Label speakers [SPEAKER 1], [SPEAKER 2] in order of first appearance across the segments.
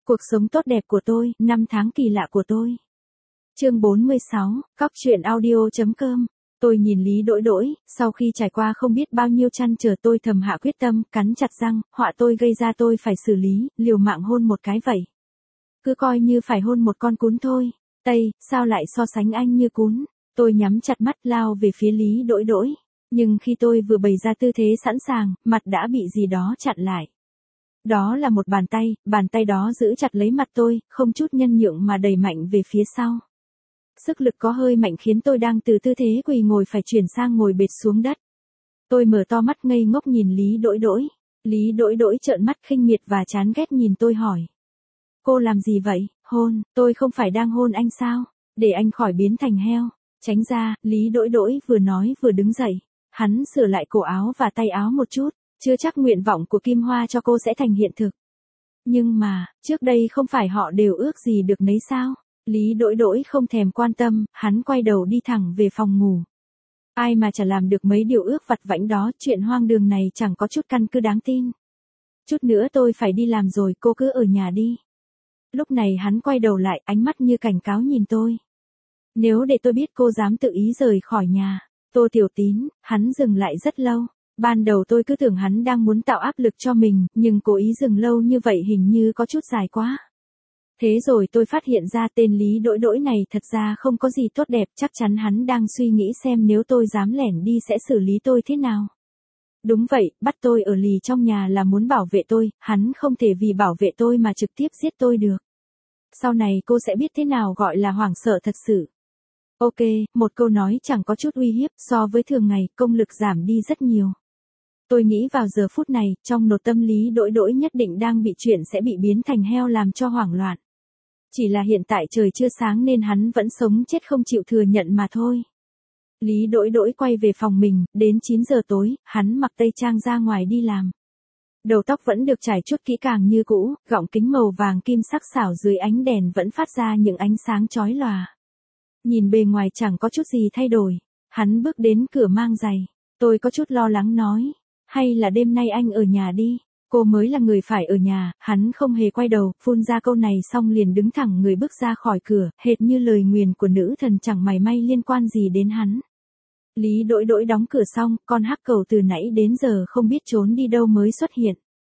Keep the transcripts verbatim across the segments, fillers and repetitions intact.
[SPEAKER 1] Cuộc sống tốt đẹp của tôi, năm tháng kỳ lạ của tôi. Chương bốn mươi sáu, Cóc truyện audio chấm com. Tôi nhìn Lý Đỗi Đỗi, sau khi trải qua không biết bao nhiêu trăn trở tôi thầm hạ quyết tâm, cắn chặt răng, họa tôi gây ra tôi phải xử lý, liều mạng hôn một cái vậy. Cứ coi như phải hôn một con cún thôi. Tây, sao lại so sánh anh như cún? Tôi nhắm chặt mắt lao về phía Lý Đỗi Đỗi. Nhưng khi tôi vừa bày ra tư thế sẵn sàng, mặt đã bị gì đó chặn lại. Đó là một bàn tay, bàn tay đó giữ chặt lấy mặt tôi, không chút nhân nhượng mà đẩy mạnh về phía sau. Sức lực có hơi mạnh khiến tôi đang từ tư thế quỳ ngồi phải chuyển sang ngồi bệt xuống đất. Tôi mở to mắt ngây ngốc nhìn Lý Đỗi Đỗi. Lý Đỗi Đỗi trợn mắt khinh miệt và chán ghét nhìn tôi hỏi. Cô làm gì vậy? Hôn, tôi không phải đang hôn anh sao? Để anh khỏi biến thành heo. Tránh ra, Lý Đỗi Đỗi vừa nói vừa đứng dậy. Hắn sửa lại cổ áo và tay áo một chút. Chưa chắc nguyện vọng của Kim Hoa cho cô sẽ thành hiện thực. Nhưng mà, trước đây không phải họ đều ước gì được nấy sao? Lý Đỗi Đỗi không thèm quan tâm, hắn quay đầu đi thẳng về phòng ngủ. Ai mà chả làm được mấy điều ước vặt vãnh đó, chuyện hoang đường này chẳng có chút căn cứ đáng tin. Chút nữa tôi phải đi làm rồi, cô cứ ở nhà đi. Lúc này hắn quay đầu lại, ánh mắt như cảnh cáo nhìn tôi. Nếu để tôi biết cô dám tự ý rời khỏi nhà, Tô Tiểu Tín, hắn dừng lại rất lâu. Ban đầu tôi cứ tưởng hắn đang muốn tạo áp lực cho mình, nhưng cố ý dừng lâu như vậy hình như có chút dài quá. Thế rồi tôi phát hiện ra tên Lý Đỗi Đỗi này thật ra không có gì tốt đẹp, chắc chắn hắn đang suy nghĩ xem nếu tôi dám lẻn đi sẽ xử lý tôi thế nào. Đúng vậy, bắt tôi ở lì trong nhà là muốn bảo vệ tôi, hắn không thể vì bảo vệ tôi mà trực tiếp giết tôi được. Sau này cô sẽ biết thế nào gọi là hoảng sợ thật sự. Ok, một câu nói chẳng có chút uy hiếp, so với thường ngày, công lực giảm đi rất nhiều. Tôi nghĩ vào giờ phút này, trong nội tâm Lý Đỗi Đỗi nhất định đang bị chuyện sẽ bị biến thành heo làm cho hoảng loạn. Chỉ là hiện tại trời chưa sáng nên hắn vẫn sống chết không chịu thừa nhận mà thôi. Lý Đỗi Đỗi quay về phòng mình, đến chín giờ tối, hắn mặc tây trang ra ngoài đi làm. Đầu tóc vẫn được trải chuốt kỹ càng như cũ, gọng kính màu vàng kim sắc sảo dưới ánh đèn vẫn phát ra những ánh sáng chói lòa. Nhìn bề ngoài chẳng có chút gì thay đổi, hắn bước đến cửa mang giày. Tôi có chút lo lắng nói, hay là đêm nay anh ở nhà đi, cô mới là người phải ở nhà. Hắn không hề quay đầu, phun ra câu này xong liền đứng thẳng người bước ra khỏi cửa, hệt như lời nguyền của nữ thần chẳng mảy may liên quan gì đến hắn. Lý Đỗi Đỗi đóng cửa xong, con hắc cầu từ nãy đến giờ không biết trốn đi đâu mới xuất hiện.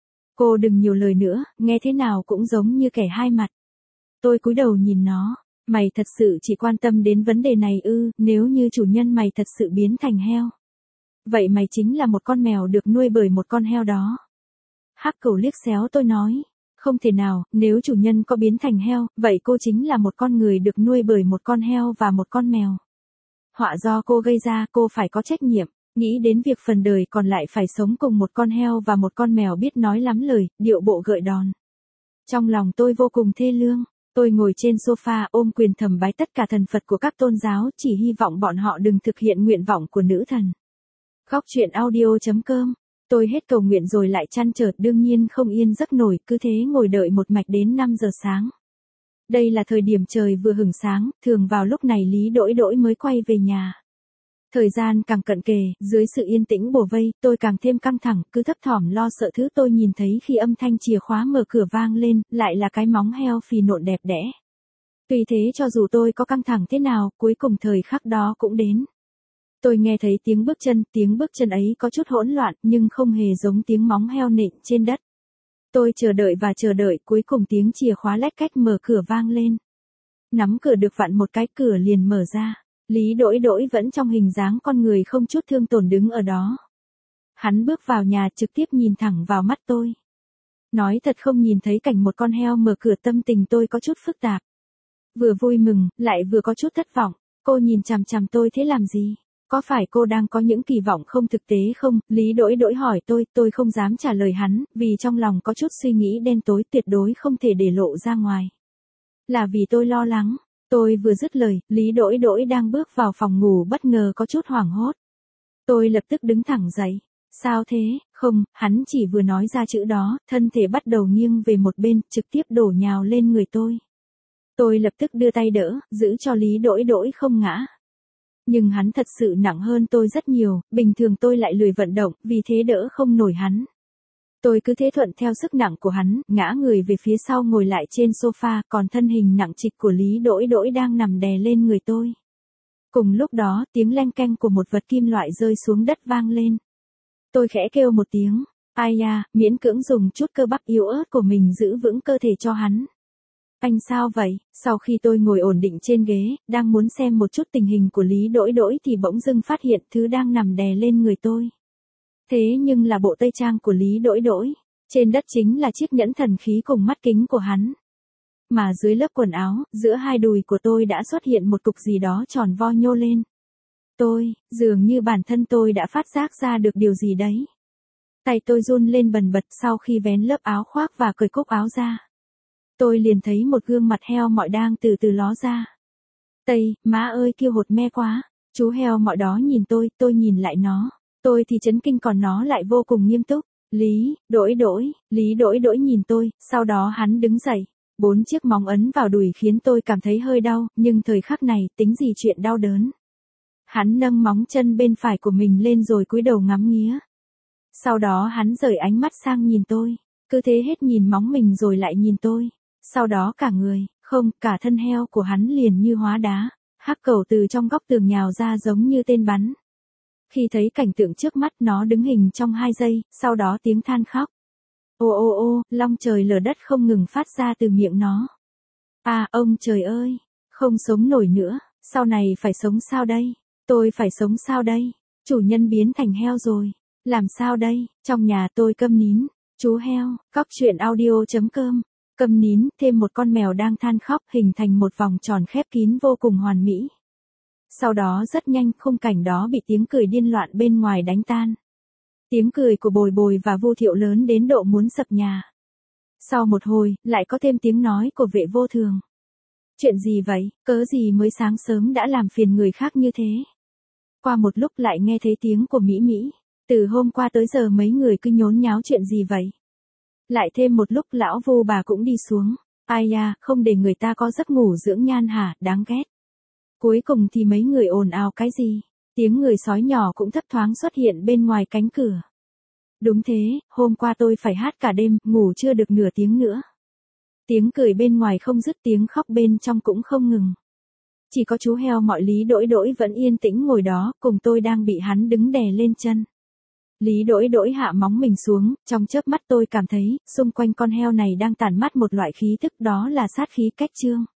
[SPEAKER 1] Cô đừng nhiều lời nữa, nghe thế nào cũng giống như kẻ hai mặt. Tôi cúi đầu nhìn nó, mày thật sự chỉ quan tâm đến vấn đề này ư? Nếu như chủ nhân mày thật sự biến thành heo, vậy mày chính là một con mèo được nuôi bởi một con heo đó. Hắc cầu liếc xéo tôi nói, không thể nào, nếu chủ nhân có biến thành heo, vậy cô chính là một con người được nuôi bởi một con heo và một con mèo. Họa do cô gây ra, cô phải có trách nhiệm. Nghĩ đến việc phần đời còn lại phải sống cùng một con heo và một con mèo biết nói lắm lời, điệu bộ gợi đòn. Trong lòng tôi vô cùng thê lương. Tôi ngồi trên sofa ôm quyền thầm bái tất cả thần Phật của các tôn giáo, chỉ hy vọng bọn họ đừng thực hiện nguyện vọng của nữ thần. Cóc truyện audio chấm com. Tôi hết cầu nguyện rồi lại chăn trở, đương nhiên không yên giấc nổi, cứ thế ngồi đợi một mạch đến năm giờ sáng. Đây là thời điểm trời vừa hửng sáng, thường vào lúc này Lý Đỗi Đỗi mới quay về nhà. Thời gian càng cận kề, dưới sự yên tĩnh bủa vây, tôi càng thêm căng thẳng, cứ thấp thỏm lo sợ thứ tôi nhìn thấy khi âm thanh chìa khóa mở cửa vang lên, lại là cái móng heo phì nộn đẹp đẽ. Tuy thế cho dù tôi có căng thẳng thế nào, cuối cùng thời khắc đó cũng đến. Tôi nghe thấy tiếng bước chân, tiếng bước chân ấy có chút hỗn loạn, nhưng không hề giống tiếng móng heo nện trên đất. Tôi chờ đợi và chờ đợi, cuối cùng tiếng chìa khóa lách cách mở cửa vang lên. Nắm cửa được vặn một cái, cửa liền mở ra. Lý Đỗi Đỗi vẫn trong hình dáng con người không chút thương tổn đứng ở đó. Hắn bước vào nhà trực tiếp nhìn thẳng vào mắt tôi. Nói thật không nhìn thấy cảnh một con heo mở cửa tâm tình tôi có chút phức tạp. Vừa vui mừng, lại vừa có chút thất vọng. Cô nhìn chằm chằm tôi thế làm gì? Có phải cô đang có những kỳ vọng không thực tế không? Lý Đỗi Đỗi hỏi tôi, tôi không dám trả lời hắn, vì trong lòng có chút suy nghĩ đen tối tuyệt đối không thể để lộ ra ngoài. Là vì tôi lo lắng. Tôi vừa dứt lời, Lý Đỗi Đỗi đang bước vào phòng ngủ bất ngờ có chút hoảng hốt. Tôi lập tức đứng thẳng dậy. Sao thế? Không, hắn chỉ vừa nói ra chữ đó, thân thể bắt đầu nghiêng về một bên, trực tiếp đổ nhào lên người tôi. Tôi lập tức đưa tay đỡ, giữ cho Lý Đỗi Đỗi không ngã. Nhưng hắn thật sự nặng hơn tôi rất nhiều, bình thường tôi lại lười vận động, vì thế đỡ không nổi hắn. Tôi cứ thế thuận theo sức nặng của hắn, ngã người về phía sau ngồi lại trên sofa, còn thân hình nặng trịch của Lý Đỗi Đỗi đang nằm đè lên người tôi. Cùng lúc đó, tiếng leng keng của một vật kim loại rơi xuống đất vang lên. Tôi khẽ kêu một tiếng, ai da, miễn cưỡng dùng chút cơ bắp yếu ớt của mình giữ vững cơ thể cho hắn. Anh sao vậy? Sau khi tôi ngồi ổn định trên ghế, đang muốn xem một chút tình hình của Lý Đỗi Đỗi thì bỗng dưng phát hiện thứ đang nằm đè lên người tôi. Thế nhưng là bộ tây trang của Lý Đỗi Đỗi. Trên đất chính là chiếc nhẫn thần khí cùng mắt kính của hắn. Mà dưới lớp quần áo, giữa hai đùi của tôi đã xuất hiện một cục gì đó tròn vo nhô lên. Tôi, dường như bản thân tôi đã phát giác ra được điều gì đấy. Tay tôi run lên bần bật sau khi vén lớp áo khoác và cởi cúc áo ra. Tôi liền thấy một gương mặt heo mọi đang từ từ ló ra. Tây, má ơi kêu hột me quá. Chú heo mọi đó nhìn tôi, tôi nhìn lại nó. Tôi thì chấn kinh còn nó lại vô cùng nghiêm túc. Lý, Đỗi Đỗi, Lý Đỗi Đỗi nhìn tôi, sau đó hắn đứng dậy. Bốn chiếc móng ấn vào đùi khiến tôi cảm thấy hơi đau, nhưng thời khắc này, tính gì chuyện đau đớn. Hắn nâng móng chân bên phải của mình lên rồi cúi đầu ngắm nghía. Sau đó hắn rời ánh mắt sang nhìn tôi, cứ thế hết nhìn móng mình rồi lại nhìn tôi. Sau đó cả người, không, cả thân heo của hắn liền như hóa đá. Hắc cẩu từ trong góc tường nhào ra giống như tên bắn. Khi thấy cảnh tượng trước mắt nó đứng hình trong hai giây, sau đó tiếng than khóc. Ô ô ô, long trời lở đất không ngừng phát ra từ miệng nó. À, ông trời ơi, không sống nổi nữa, sau này phải sống sao đây? Tôi phải sống sao đây? Chủ nhân biến thành heo rồi. Làm sao đây? Trong nhà tôi câm nín. Chú heo, cóc truyện audio chấm com. Câm nín, thêm một con mèo đang than khóc hình thành một vòng tròn khép kín vô cùng hoàn mỹ. Sau đó rất nhanh khung cảnh đó bị tiếng cười điên loạn bên ngoài đánh tan. Tiếng cười của Bồi Bồi và Vu Thiệu lớn đến độ muốn sập nhà. Sau một hồi, lại có thêm tiếng nói của Vệ Vô Thường. Chuyện gì vậy, cớ gì mới sáng sớm đã làm phiền người khác như thế? Qua một lúc lại nghe thấy tiếng của Mỹ Mỹ. Từ hôm qua tới giờ mấy người cứ nhốn nháo chuyện gì vậy? Lại thêm một lúc lão Vu bà cũng đi xuống. Ai da, không để người ta có giấc ngủ dưỡng nhan hả, đáng ghét. Cuối cùng thì mấy người ồn ào cái gì? Tiếng người sói nhỏ cũng thấp thoáng xuất hiện bên ngoài cánh cửa. Đúng thế, hôm qua tôi phải hát cả đêm, ngủ chưa được nửa tiếng nữa. Tiếng cười bên ngoài không dứt, tiếng khóc bên trong cũng không ngừng. Chỉ có chú heo mọi Lý Đỗi Đỗi vẫn yên tĩnh ngồi đó, cùng tôi đang bị hắn đứng đè lên chân. Lý Đỗi Đỗi hạ móng mình xuống, trong chớp mắt tôi cảm thấy, xung quanh con heo này đang tản mát một loại khí tức, đó là sát khí cách trương.